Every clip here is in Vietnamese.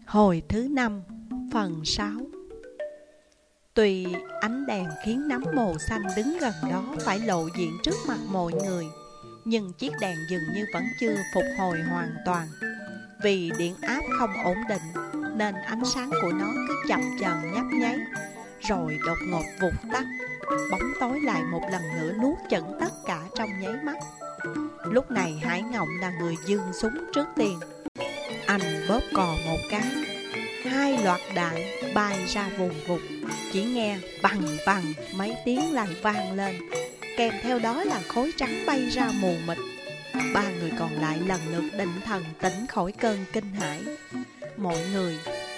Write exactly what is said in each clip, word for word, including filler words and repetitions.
Hồi thứ năm, phần sáu. Tuy ánh đèn khiến nấm mồ xanh đứng gần đó phải lộ diện trước mặt mọi người, nhưng chiếc đèn dường như vẫn chưa phục hồi hoàn toàn. Vì điện áp không ổn định nên ánh sáng của nó cứ chậm chờn nhấp nháy, rồi đột ngột vụt tắt, bóng tối lại một lần nữa nuốt chửng tất cả trong nháy mắt. Lúc này Hải Ngộng là người giương súng trước tiên. Anh bóp cò một cái, hai loạt đạn bay ra vùng vụt. Chỉ nghe bằng bằng mấy tiếng lại vang lên, kèm theo đó là khói trắng bay ra mù mịt. Ba người còn lại lần lượt định thần tỉnh khỏi cơn kinh hãi. Mọi người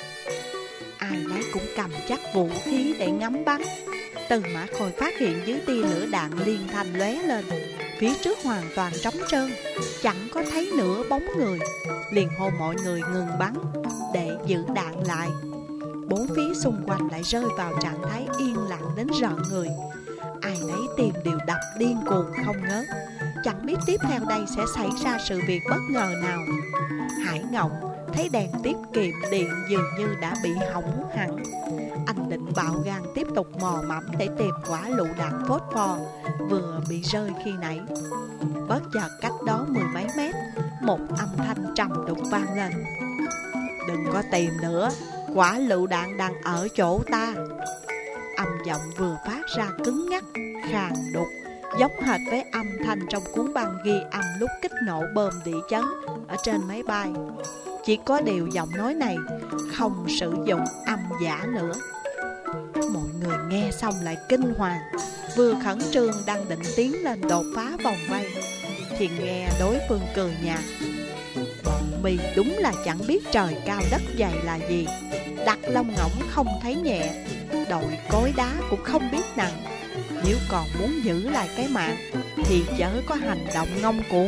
ai nấy cũng cầm chắc vũ khí để ngắm bắn. Từ Mã Khôi phát hiện dưới tia lửa đạn liên thanh lóe lên, phía trước hoàn toàn trống trơn, chẳng có thấy nửa bóng người. Liền hô mọi người ngừng bắn để giữ đạn lại. Bốn phía xung quanh lại rơi vào trạng thái yên lặng đến rợn người. Ai nấy tim đều đập điên cuồng không ngớt, chẳng biết tiếp theo đây sẽ xảy ra sự việc bất ngờ nào. Hải Ngộng thấy đèn tiết kiệm điện dường như đã bị hỏng hẳn. Anh định bạo gan tiếp tục mò mẫm để tìm quả lựu đạn phốt pho vừa bị rơi khi nãy. Bất chợt cách đó mười mấy mét, một âm thanh trầm đục vang lên: "Đừng có tìm nữa, quả lựu đạn đang ở chỗ ta." Âm giọng vừa phát ra cứng ngắc, khàn đục, giống hệt với âm thanh trong cuốn băng ghi âm lúc kích nổ bom địa chấn ở trên máy bay. Chỉ có điều giọng nói này không sử dụng âm giả nữa. Mọi người nghe xong lại kinh hoàng, vừa khẩn trương đang định tiến lên đột phá vòng vây, thì nghe đối phương cười nhạt: "Bọn mì đúng là chẳng biết trời cao đất dày là gì. Đặt lông ngỗng không thấy nhẹ, đội cối đá cũng không biết nặng. Nếu còn muốn giữ lại cái mạng thì chớ có hành động ngông cuồng."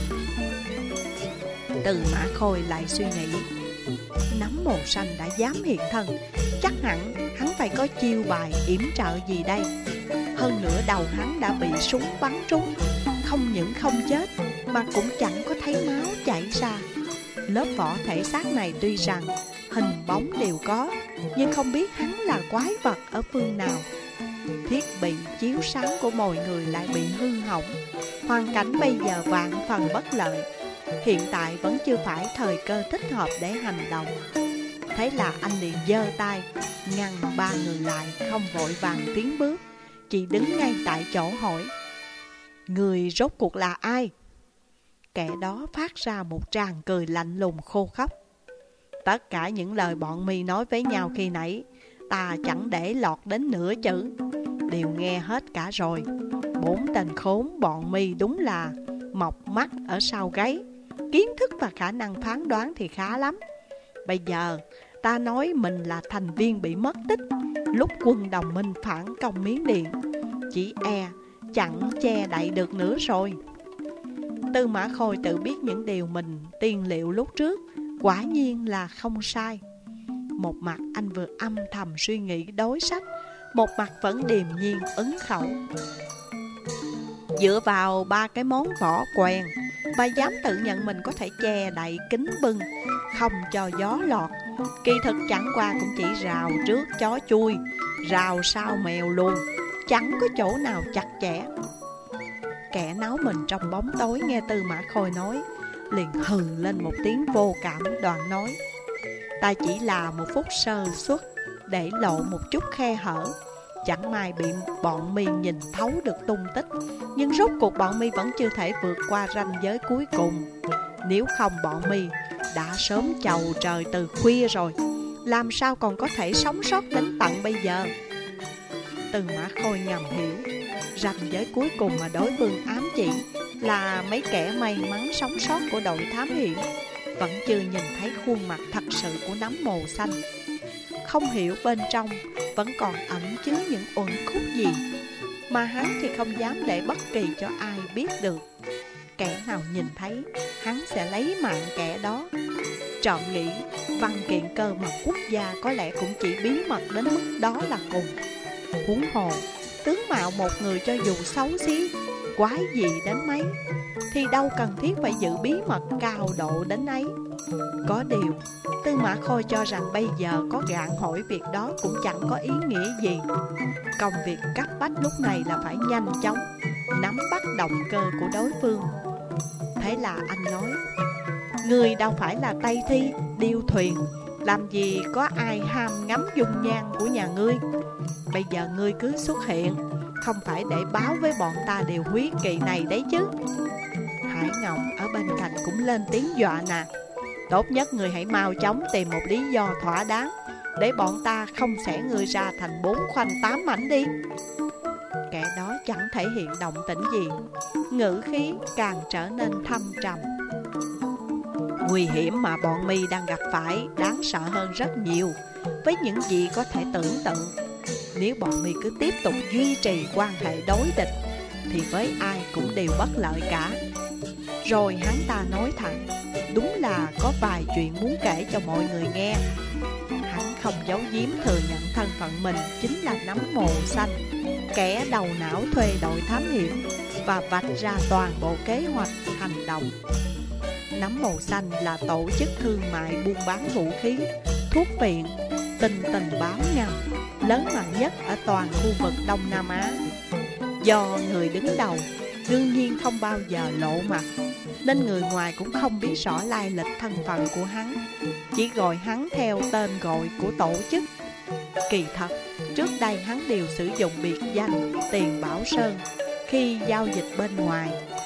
Từ Mã Khôi lại suy nghĩ, nấm mồ xanh đã dám hiện thân, chắc hẳn hắn phải có chiêu bài yểm trợ gì đây. Hơn nữa đầu hắn đã bị súng bắn trúng, không những không chết mà cũng chẳng có thấy máu chảy ra. Lớp vỏ thể xác này tuy rằng hình bóng đều có, nhưng không biết hắn là quái vật ở phương nào. Thiết bị chiếu sáng của mọi người lại bị hư hỏng, hoàn cảnh bây giờ vạn phần bất lợi. Hiện tại vẫn chưa phải thời cơ thích hợp để hành động. Thế là anh liền giơ tay ngăn ba người lại, không vội vàng tiến bước, chỉ đứng ngay tại chỗ hỏi: "Người rốt cuộc là ai?" Kẻ đó phát ra một tràng cười lạnh lùng khô khốc: "Tất cả những lời bọn mi nói với nhau khi nãy, ta chẳng để lọt đến nửa chữ, đều nghe hết cả rồi. Bốn tên khốn bọn mi đúng là mọc mắt ở sau gáy, kiến thức và khả năng phán đoán thì khá lắm. Bây giờ ta nói mình là thành viên bị mất tích lúc quân đồng minh phản công Miến Điện, chỉ e chẳng che đậy được nữa rồi." Tư Mã Khôi tự biết những điều mình tiên liệu lúc trước quả nhiên là không sai. Một mặt anh vừa âm thầm suy nghĩ đối sách, một mặt vẫn điềm nhiên ứng khẩu: "Dựa vào ba cái món võ quèn và dám tự nhận mình có thể che đậy kính bưng, không cho gió lọt. Kỳ thực chẳng qua cũng chỉ rào trước chó chui, rào sau mèo luồn, chẳng có chỗ nào chặt chẽ." Kẻ náo mình trong bóng tối nghe Tư Mã Khôi nói, liền hừ lên một tiếng vô cảm, đoạn nói: "Ta chỉ là một phút sơ suất để lộ một chút khe hở, chẳng may bị bọn mi nhìn thấu được tung tích. Nhưng rốt cuộc bọn mi vẫn chưa thể vượt qua ranh giới cuối cùng. Nếu không bọn mi đã sớm chầu trời từ khuya rồi, làm sao còn có thể sống sót đến tận bây giờ." Từ Mã Khôi ngầm hiểu, ranh giới cuối cùng mà đối phương ám chỉ là mấy kẻ may mắn sống sót của đội thám hiểm vẫn chưa nhìn thấy khuôn mặt thật sự của nấm mồ xanh. Không hiểu bên trong vẫn còn ẩn chứa những uẩn khúc gì mà hắn thì không dám để bất kỳ cho ai biết được. Kẻ nào nhìn thấy hắn sẽ lấy mạng kẻ đó. Trộm nghĩ văn kiện cơ mật quốc gia có lẽ cũng chỉ bí mật đến mức đó là cùng. Huống hồ tướng mạo một người cho dù xấu xí, quái gì đến mấy thì đâu cần thiết phải giữ bí mật cao độ đến ấy. Có điều, Tư Mã Khôi cho rằng bây giờ có gạn hỏi việc đó cũng chẳng có ý nghĩa gì. Công việc cấp bách lúc này là phải nhanh chóng nắm bắt động cơ của đối phương. Thế là anh nói: "Ngươi đâu phải là Tây Thi, điêu thuyền, làm gì có ai ham ngắm dung nhan của nhà ngươi. Bây giờ ngươi cứ xuất hiện, không phải để báo với bọn ta điều húy kỵ này đấy chứ." Hải Ngọc ở bên cạnh cũng lên tiếng dọa nạt: "Tốt nhất người hãy mau chóng tìm một lý do thỏa đáng, để bọn ta không xẻ người ra thành bốn khoanh tám mảnh đi." Kẻ đó chẳng thể hiện động tĩnh gì, ngữ khí càng trở nên thâm trầm. "Nguy hiểm mà bọn mi đang gặp phải đáng sợ hơn rất nhiều với những gì có thể tưởng tượng. Nếu bọn mi cứ tiếp tục duy trì quan hệ đối địch thì với ai cũng đều bất lợi cả." Rồi hắn ta nói thẳng: "Đúng là có vài chuyện muốn kể cho mọi người nghe." Hắn không giấu giếm thừa nhận thân phận mình chính là Nấm Mồ Xanh, kẻ đầu não thuê đội thám hiểm và vạch ra toàn bộ kế hoạch hành động. Nấm Mồ Xanh là tổ chức thương mại buôn bán vũ khí, thuốc viện, tình tình báo ngầm lớn mạnh nhất ở toàn khu vực Đông Nam Á. Do người đứng đầu đương nhiên không bao giờ lộ mặt, nên người ngoài cũng không biết rõ lai lịch thân phận của hắn, chỉ gọi hắn theo tên gọi của tổ chức. Kỳ thật, trước đây hắn đều sử dụng biệt danh Tiền Bảo Sơn khi giao dịch bên ngoài.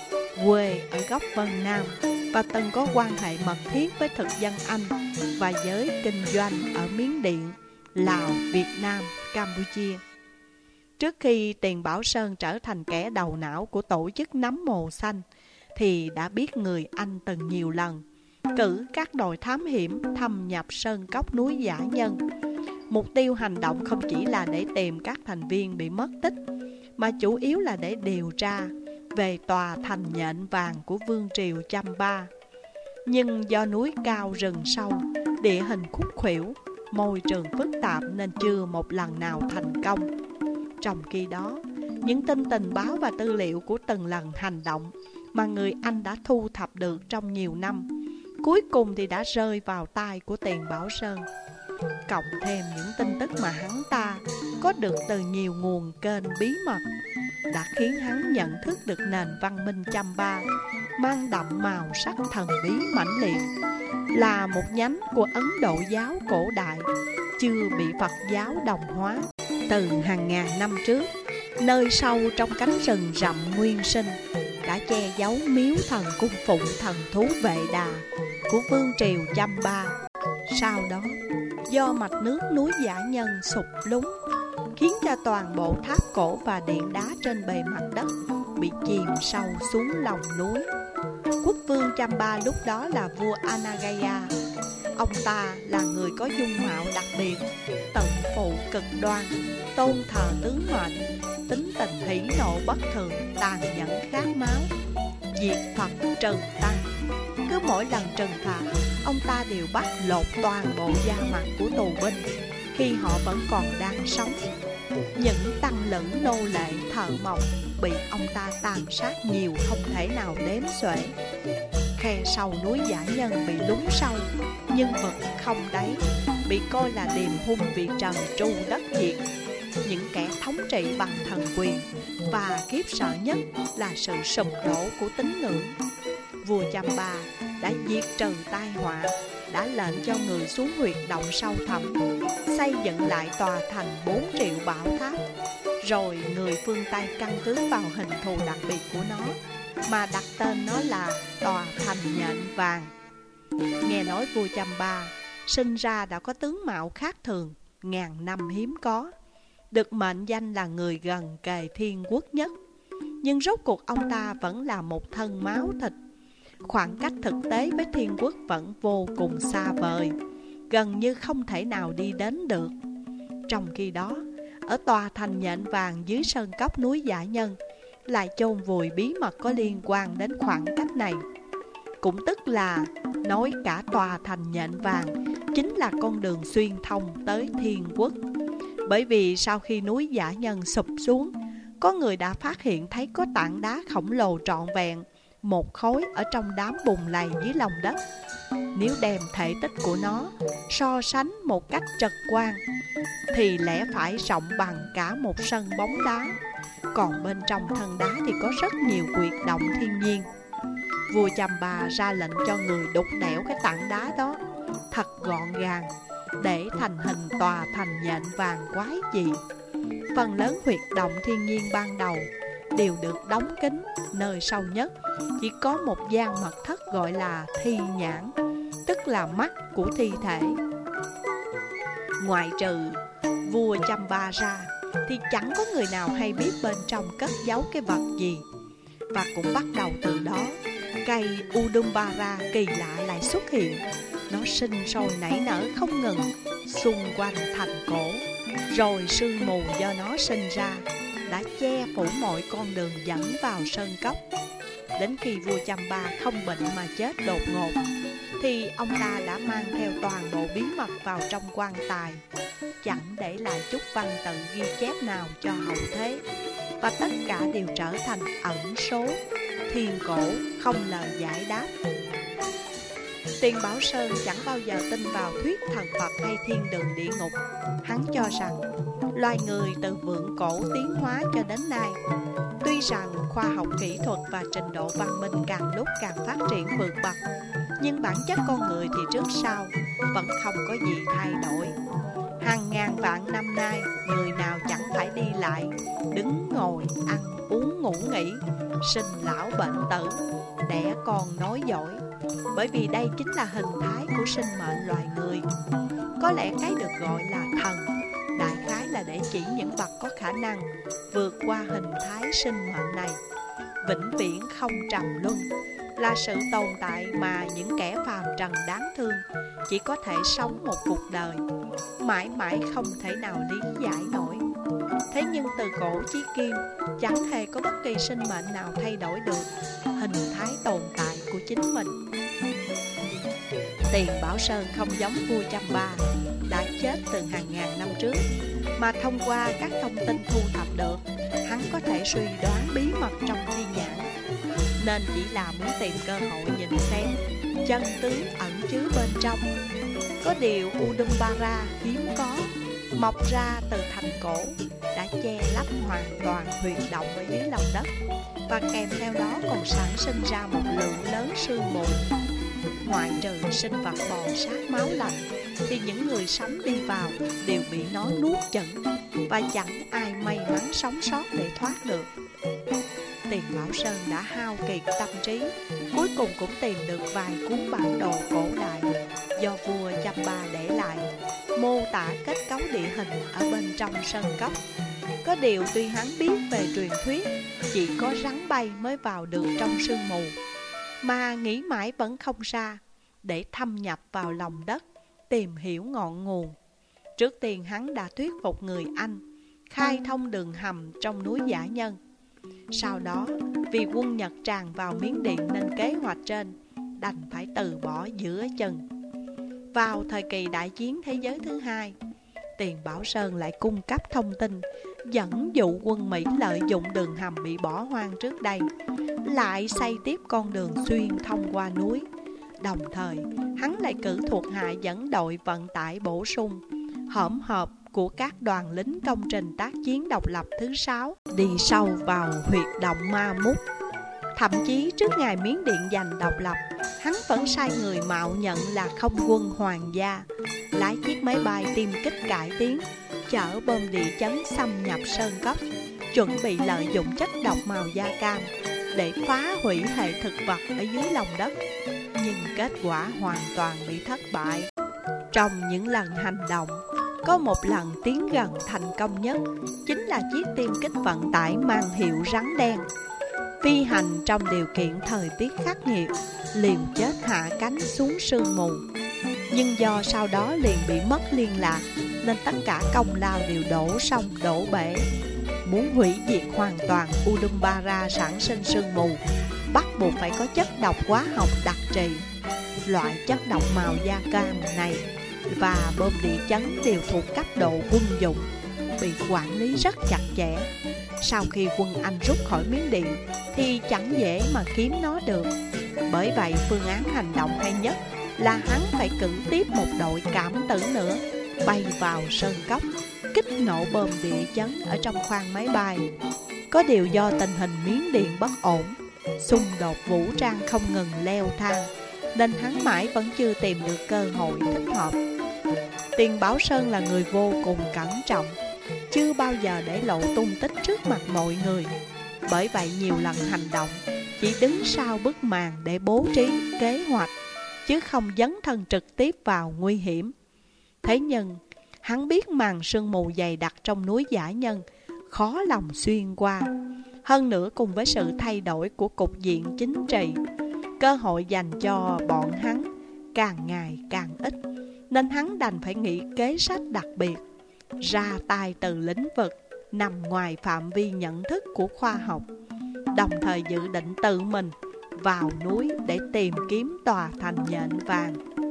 Quê ở góc Vân Nam và từng có quan hệ mật thiết với thực dân Anh và giới kinh doanh ở Miến Điện, Lào, Việt Nam, Campuchia. Trước khi Tiền Bảo Sơn trở thành kẻ đầu não của tổ chức Nấm Mồ Xanh thì đã biết người Anh từng nhiều lần cử các đội thám hiểm thâm nhập sơn cốc núi Dã Nhân. Mục tiêu hành động không chỉ là để tìm các thành viên bị mất tích, mà chủ yếu là để điều tra về tòa thành nhện vàng của vương triều Chăm Ba. Nhưng do núi cao rừng sâu, địa hình khúc khuỷu, môi trường phức tạp nên chưa một lần nào thành công. Trong khi đó, những tin tình báo và tư liệu của từng lần hành động mà người Anh đã thu thập được trong nhiều năm, cuối cùng thì đã rơi vào tay của Tiền Bảo Sơn. Cộng thêm những tin tức mà hắn ta có được từ nhiều nguồn kênh bí mật, đã khiến hắn nhận thức được nền văn minh Chăm Ba mang đậm màu sắc thần bí mãnh liệt, là một nhánh của Ấn Độ giáo cổ đại chưa bị Phật giáo đồng hóa. Từ hàng ngàn năm trước, nơi sâu trong cánh rừng rậm nguyên sinh đã che giấu miếu thần cung phụng thần thú Vệ Đà của vương triều Chăm Ba. Sau đó, do mạch nước núi Dã Nhân sụp lún, khiến cho toàn bộ tháp cổ và điện đá trên bề mặt đất bị chìm sâu xuống lòng núi. Quốc vương Chăm Ba lúc đó là vua Anagaya. Ông ta là người có dung mạo đặc biệt, tự phụ cực đoan, tôn thờ tướng mệnh, tính tình hỉ nộ bất thường, tàn nhẫn khát máu, diệt Phật trừ tăng. Cứ mỗi lần trừng phạt, ông ta đều bắt lột toàn bộ da mặt của tù binh khi họ vẫn còn đang sống. Những tăng lẫn nô lệ thợ mộc bị ông ta tàn sát nhiều không thể nào đếm xuể. Khe sâu núi Dã Nhân bị lún sâu, nhưng vực không đáy, bị coi là điềm hung vì trần tru đất diệt. Những kẻ thống trị bằng thần quyền, và khiếp sợ nhất là sự sụp đổ của tín ngưỡng. Vua Chăm Ba đã diệt trừ tai họa, đã lệnh cho người xuống huyệt động sâu thẳm, xây dựng lại tòa thành bốn triệu bảo tháp. Rồi người phương Tây căn cứ vào hình thù đặc biệt của nó mà đặt tên nó là tòa thành nhện vàng. Nghe nói vua Chăm Ba sinh ra đã có tướng mạo khác thường, ngàn năm hiếm có, được mệnh danh là người gần kề thiên quốc nhất. Nhưng rốt cuộc ông ta vẫn là một thân máu thịt. Khoảng cách thực tế với thiên quốc vẫn vô cùng xa vời, gần như không thể nào đi đến được. Trong khi đó, ở tòa thành nhện vàng dưới sơn cốc núi Dã Nhân lại chôn vùi bí mật có liên quan đến khoảng cách này. Cũng tức là nói cả tòa thành nhện vàng chính là con đường xuyên thông tới thiên quốc. Bởi vì sau khi núi Dã Nhân sụp xuống, có người đã phát hiện thấy có tảng đá khổng lồ trọn vẹn một khối ở trong đám bùn lầy dưới lòng đất. Nếu đem thể tích của nó so sánh một cách trực quan thì lẽ phải rộng bằng cả một sân bóng đá. Còn bên trong thân đá thì có rất nhiều quyệt động thiên nhiên. Vua Chăm Ba ra lệnh cho người đục đẽo cái tảng đá đó thật gọn gàng để thành hình tòa thành nhện vàng quái dị. Phần lớn huyệt động thiên nhiên ban đầu đều được đóng kín, nơi sâu nhất chỉ có một gian mật thất gọi là thi nhãn, tức là mắt của thi thể. Ngoại trừ vua Chăm Ba ra thì chẳng có người nào hay biết bên trong cất giấu cái vật gì. Và cũng bắt đầu từ đó, cây Udumbara kỳ lạ lại xuất hiện. Nó sinh sôi nảy nở không ngừng xung quanh thành cổ. Rồi sương mù do nó sinh ra đã che phủ mọi con đường dẫn vào sơn cốc. Đến khi vua Chăm Ba không bệnh mà chết đột ngột thì ông ta đã mang theo toàn bộ bí mật vào trong quan tài, chẳng để lại chút văn tự ghi chép nào cho hậu thế. Và tất cả đều trở thành ẩn số, thiên cổ, không lời giải đáp. Tiền Bảo Sơn chẳng bao giờ tin vào thuyết thần Phật hay thiên đường địa ngục. Hắn cho rằng loài người từ vượng cổ tiến hóa cho đến nay, tuy rằng khoa học kỹ thuật và trình độ văn minh càng lúc càng phát triển vượt bậc, nhưng bản chất con người thì trước sau vẫn không có gì thay đổi. Hàng ngàn vạn năm nay, người nào chẳng phải đi lại, đứng ngồi, ăn uống ngủ nghỉ, sinh lão bệnh tử, đẻ con nối dõi. Bởi vì đây chính là hình thái của sinh mệnh loài người. Có lẽ cái được gọi là thần, đại khái là để chỉ những bậc có khả năng vượt qua hình thái sinh mệnh này, vĩnh viễn không trầm luân, là sự tồn tại mà những kẻ phàm trần đáng thương chỉ có thể sống một cuộc đời, mãi mãi không thể nào lý giải nổi. Thế nhưng từ cổ chí kim, chẳng hề có bất kỳ sinh mệnh nào thay đổi được hình thái tồn tại của chính mình. Tiền Bảo Sơn không giống vua Chăm Ba đã chết từ hàng ngàn năm trước, mà thông qua các thông tin thu thập được, hắn có thể suy đoán bí mật trong thi nhãn, nên chỉ là muốn tìm cơ hội nhìn xem chân tướng ẩn chứa bên trong. Có điều Udumbara hiếm có, mọc ra từ thành cổ, đã che lấp hoàn toàn huyệt động ở dưới lòng đất, và kèm theo đó còn sản sinh ra một lượng lớn sương mù. Ngoại trừ sinh vật bò sát máu lạnh thì những người sống đi vào đều bị nó nuốt chửng, và chẳng ai may mắn sống sót để thoát được. Tiền Bảo Sơn đã hao kiệt tâm trí, cuối cùng cũng tìm được vài cuốn bản đồ cổ đại do vua Chăm Ba để lại, mô tả kết cấu địa hình ở bên trong sơn cốc. Có điều tuy hắn biết về truyền thuyết chỉ có rắn bay mới vào được trong sương mù, mà nghĩ mãi vẫn không ra, để thâm nhập vào lòng đất tìm hiểu ngọn nguồn. Trước tiên hắn đã thuyết phục người Anh khai thông đường hầm trong núi Dã Nhân. Sau đó vì quân Nhật tràn vào Miến Điện nên kế hoạch trên đành phải từ bỏ giữa chừng. Vào thời kỳ đại chiến thế giới thứ hai, Tiền Bảo Sơn lại cung cấp thông tin dẫn dụ quân Mỹ lợi dụng đường hầm bị bỏ hoang trước đây, lại xây tiếp con đường xuyên thông qua núi. Đồng thời hắn lại cử thuộc hạ dẫn đội vận tải bổ sung hỗn hợp của các đoàn lính công trình tác chiến độc lập thứ sáu đi sâu vào huyệt động Ma Mút. Thậm chí trước ngày Miến Điện giành độc lập, hắn vẫn sai người mạo nhận là không quân hoàng gia, lái chiếc máy bay tiêm kích cải tiến, chở bom địa chấn xâm nhập sơn cốc, chuẩn bị lợi dụng chất độc màu da cam để phá hủy hệ thực vật ở dưới lòng đất. Nhưng kết quả hoàn toàn bị thất bại. Trong những lần hành động, có một lần tiến gần thành công nhất chính là chiếc tiêm kích vận tải mang hiệu rắn đen. Phi hành trong điều kiện thời tiết khắc nghiệt, liều chết hạ cánh xuống sương mù. Nhưng do sau đó liền bị mất liên lạc, nên tất cả công lao đều đổ sông đổ bể. Muốn hủy diệt hoàn toàn Udumbara sản sinh sương mù, bắt buộc phải có chất độc hóa học đặc trị. Loại chất độc màu da cam này và bom địa chấn đều thuộc cấp độ quân dụng, bị quản lý rất chặt chẽ. Sau khi quân Anh rút khỏi Miến Điện thì chẳng dễ mà kiếm nó được. Bởi vậy phương án hành động hay nhất là hắn phải cử tiếp một đội cảm tử nữa, bay vào sơn cốc, kích nổ bom địa chấn ở trong khoang máy bay. Có điều do tình hình Miến Điện bất ổn, xung đột vũ trang không ngừng leo thang, nên hắn mãi vẫn chưa tìm được cơ hội thích hợp. Tiền Bảo Sơn là người vô cùng cẩn trọng, chưa bao giờ để lộ tung tích trước mặt mọi người. Bởi vậy nhiều lần hành động chỉ đứng sau bức màn để bố trí kế hoạch, chứ không dấn thân trực tiếp vào nguy hiểm. Thế nhưng hắn biết màn sương mù dày đặc trong núi Dã Nhân khó lòng xuyên qua. Hơn nữa cùng với sự thay đổi của cục diện chính trị, cơ hội dành cho bọn hắn càng ngày càng ít, nên hắn đành phải nghĩ kế sách đặc biệt, ra tay từ lĩnh vực nằm ngoài phạm vi nhận thức của khoa học, đồng thời dự định tự mình vào núi để tìm kiếm tòa thành nhện vàng.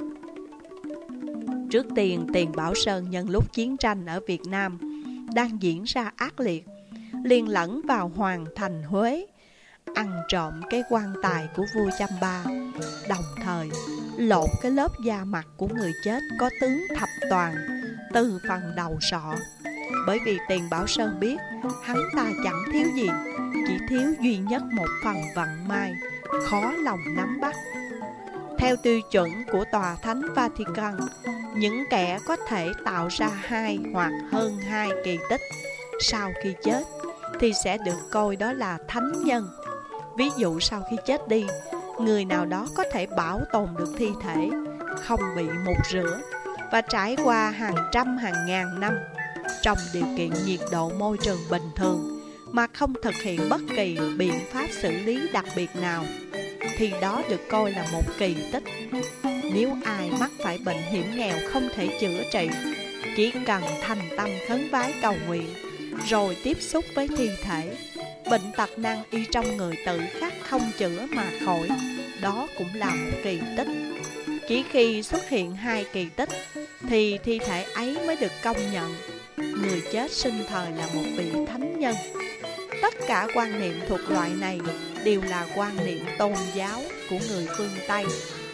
Trước tiên, Tiền Bảo Sơn nhân lúc chiến tranh ở Việt Nam đang diễn ra ác liệt, liền lẫn vào hoàng thành Huế, ăn trộm cái quan tài của vua Chăm Ba, đồng thời lột cái lớp da mặt của người chết có tướng thập toàn từ phần đầu sọ. Bởi vì Tiền Bảo Sơn biết hắn ta chẳng thiếu gì, chỉ thiếu duy nhất một phần vận may khó lòng nắm bắt. Theo tiêu chuẩn của tòa thánh Vatican, những kẻ có thể tạo ra hai hoặc hơn hai kỳ tích sau khi chết thì sẽ được coi đó là thánh nhân. Ví dụ sau khi chết đi, người nào đó có thể bảo tồn được thi thể, không bị mục rửa và trải qua hàng trăm hàng ngàn năm trong điều kiện nhiệt độ môi trường bình thường mà không thực hiện bất kỳ biện pháp xử lý đặc biệt nào, thì đó được coi là một kỳ tích. Nếu ai mắc phải bệnh hiểm nghèo không thể chữa trị, chỉ cần thành tâm khấn vái cầu nguyện rồi tiếp xúc với thi thể, bệnh tật nan y trong người tự khắc không chữa mà khỏi, đó cũng là một kỳ tích. Chỉ khi xuất hiện hai kỳ tích thì thi thể ấy mới được công nhận người chết sinh thời là một vị thánh nhân. Tất cả quan niệm thuộc loại này đều là quan niệm tôn giáo của người phương Tây.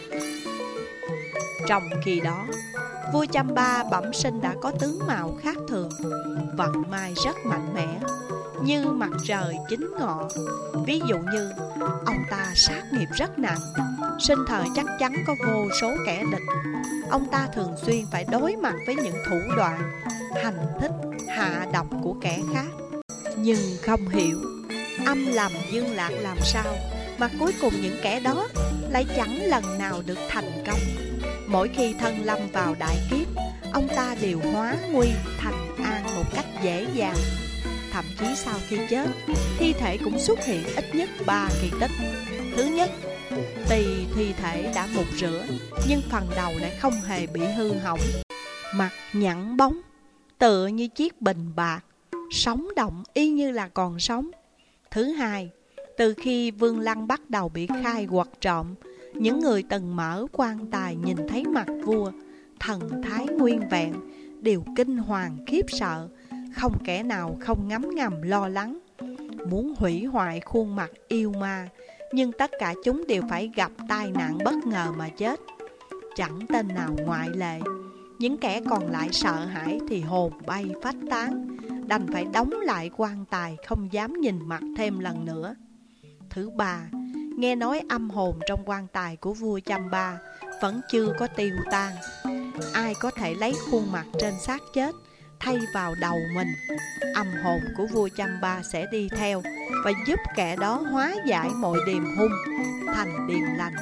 Trong khi đó, vua Chăm Ba bẩm sinh đã có tướng mạo khác thường, vận may rất mạnh mẽ, như mặt trời chính ngọ. Ví dụ như ông ta sát nghiệp rất nặng, sinh thời chắc chắn có vô số kẻ địch. Ông ta thường xuyên phải đối mặt với những thủ đoạn hành thích hạ độc của kẻ khác. Nhưng không hiểu âm lầm dương lạc làm sao mà cuối cùng những kẻ đó lại chẳng lần nào được thành công. Mỗi khi thân lâm vào đại kiếp, ông ta đều hóa nguy thành an một cách dễ dàng. Thậm chí sau khi chết, thi thể cũng xuất hiện ít nhất ba kỳ tích. Thứ nhất, tuy thi thể đã mục rửa, nhưng phần đầu lại không hề bị hư hỏng, mặt nhẵn bóng, tựa như chiếc bình bạc, sống động y như là còn sống. Thứ hai, từ khi Vương Lăng bắt đầu bị khai quật trộm, những người từng mở quan tài nhìn thấy mặt vua, thần thái nguyên vẹn, đều kinh hoàng khiếp sợ, không kẻ nào không ngấm ngầm lo lắng, muốn hủy hoại khuôn mặt yêu ma. Nhưng tất cả chúng đều phải gặp tai nạn bất ngờ mà chết, chẳng tên nào ngoại lệ. Những kẻ còn lại sợ hãi thì hồn bay phách tán, đành phải đóng lại quan tài, không dám nhìn mặt thêm lần nữa. Thứ ba, nghe nói âm hồn trong quan tài của vua Chăm Ba vẫn chưa có tiêu tan. Ai có thể lấy khuôn mặt trên xác chết thay vào đầu mình, âm hồn của vua Chăm Ba sẽ đi theo và giúp kẻ đó hóa giải mọi điềm hung thành điềm lành.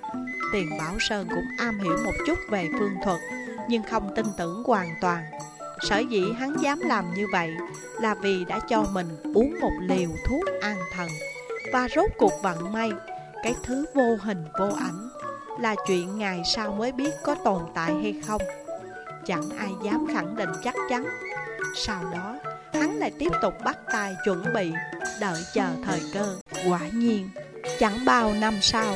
Tiền Bảo Sơn cũng am hiểu một chút về phương thuật, nhưng không tin tưởng hoàn toàn. Sở dĩ hắn dám làm như vậy là vì đã cho mình uống một liều thuốc an thần. Và rốt cuộc vận may, cái thứ vô hình vô ảnh, là chuyện ngày sau mới biết có tồn tại hay không. Chẳng ai dám khẳng định chắc chắn. Sau đó, hắn lại tiếp tục bắt tay chuẩn bị, đợi chờ thời cơ. Quả nhiên, chẳng bao năm sau,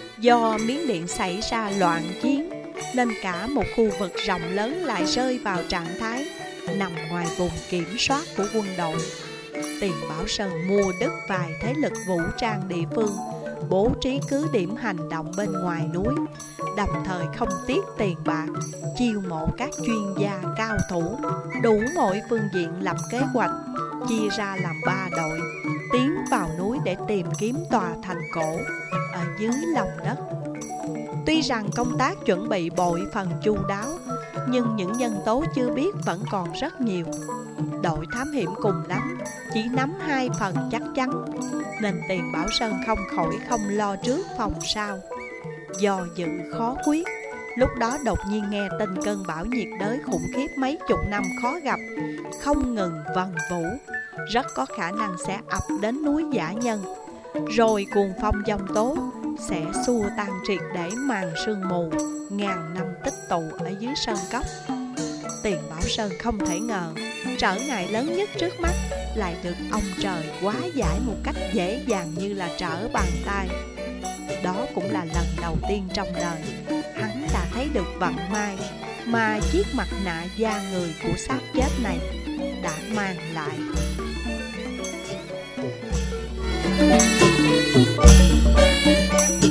do Miến Điện xảy ra loạn chiến, nên cả một khu vực rộng lớn lại rơi vào trạng thái nằm ngoài vùng kiểm soát của quân đội. Tiền Bảo Sơn mua đất vài thế lực vũ trang địa phương, bố trí cứ điểm hành động bên ngoài núi, đồng thời không tiếc tiền bạc, chiêu mộ các chuyên gia cao thủ, đủ mọi phương diện lập kế hoạch, chia ra làm ba đội, tiến vào núi để tìm kiếm tòa thành cổ ở dưới lòng đất. Tuy rằng công tác chuẩn bị bội phần chu đáo, nhưng những nhân tố chưa biết vẫn còn rất nhiều. Đội thám hiểm cùng lắm chỉ nắm hai phần chắc chắn, nên Tiền Bảo Sơn không khỏi không lo trước phòng sau. Do dự khó quyết, lúc đó đột nhiên nghe tin cơn bão nhiệt đới khủng khiếp mấy chục năm khó gặp, không ngừng vần vũ, rất có khả năng sẽ ập đến núi Dã Nhân. Rồi cuồng phong giông tố sẽ xua tan triệt để màn sương mù ngàn năm tích tụ ở dưới sơn cốc. Tiền Bảo Sơn không thể ngờ trở ngại lớn nhất trước mắt lại được ông trời hóa giải một cách dễ dàng như là trở bàn tay. Đó cũng là lần đầu tiên trong đời hắn đã thấy được vận may mà chiếc mặt nạ da người của xác chết này đã mang lại. Thank you.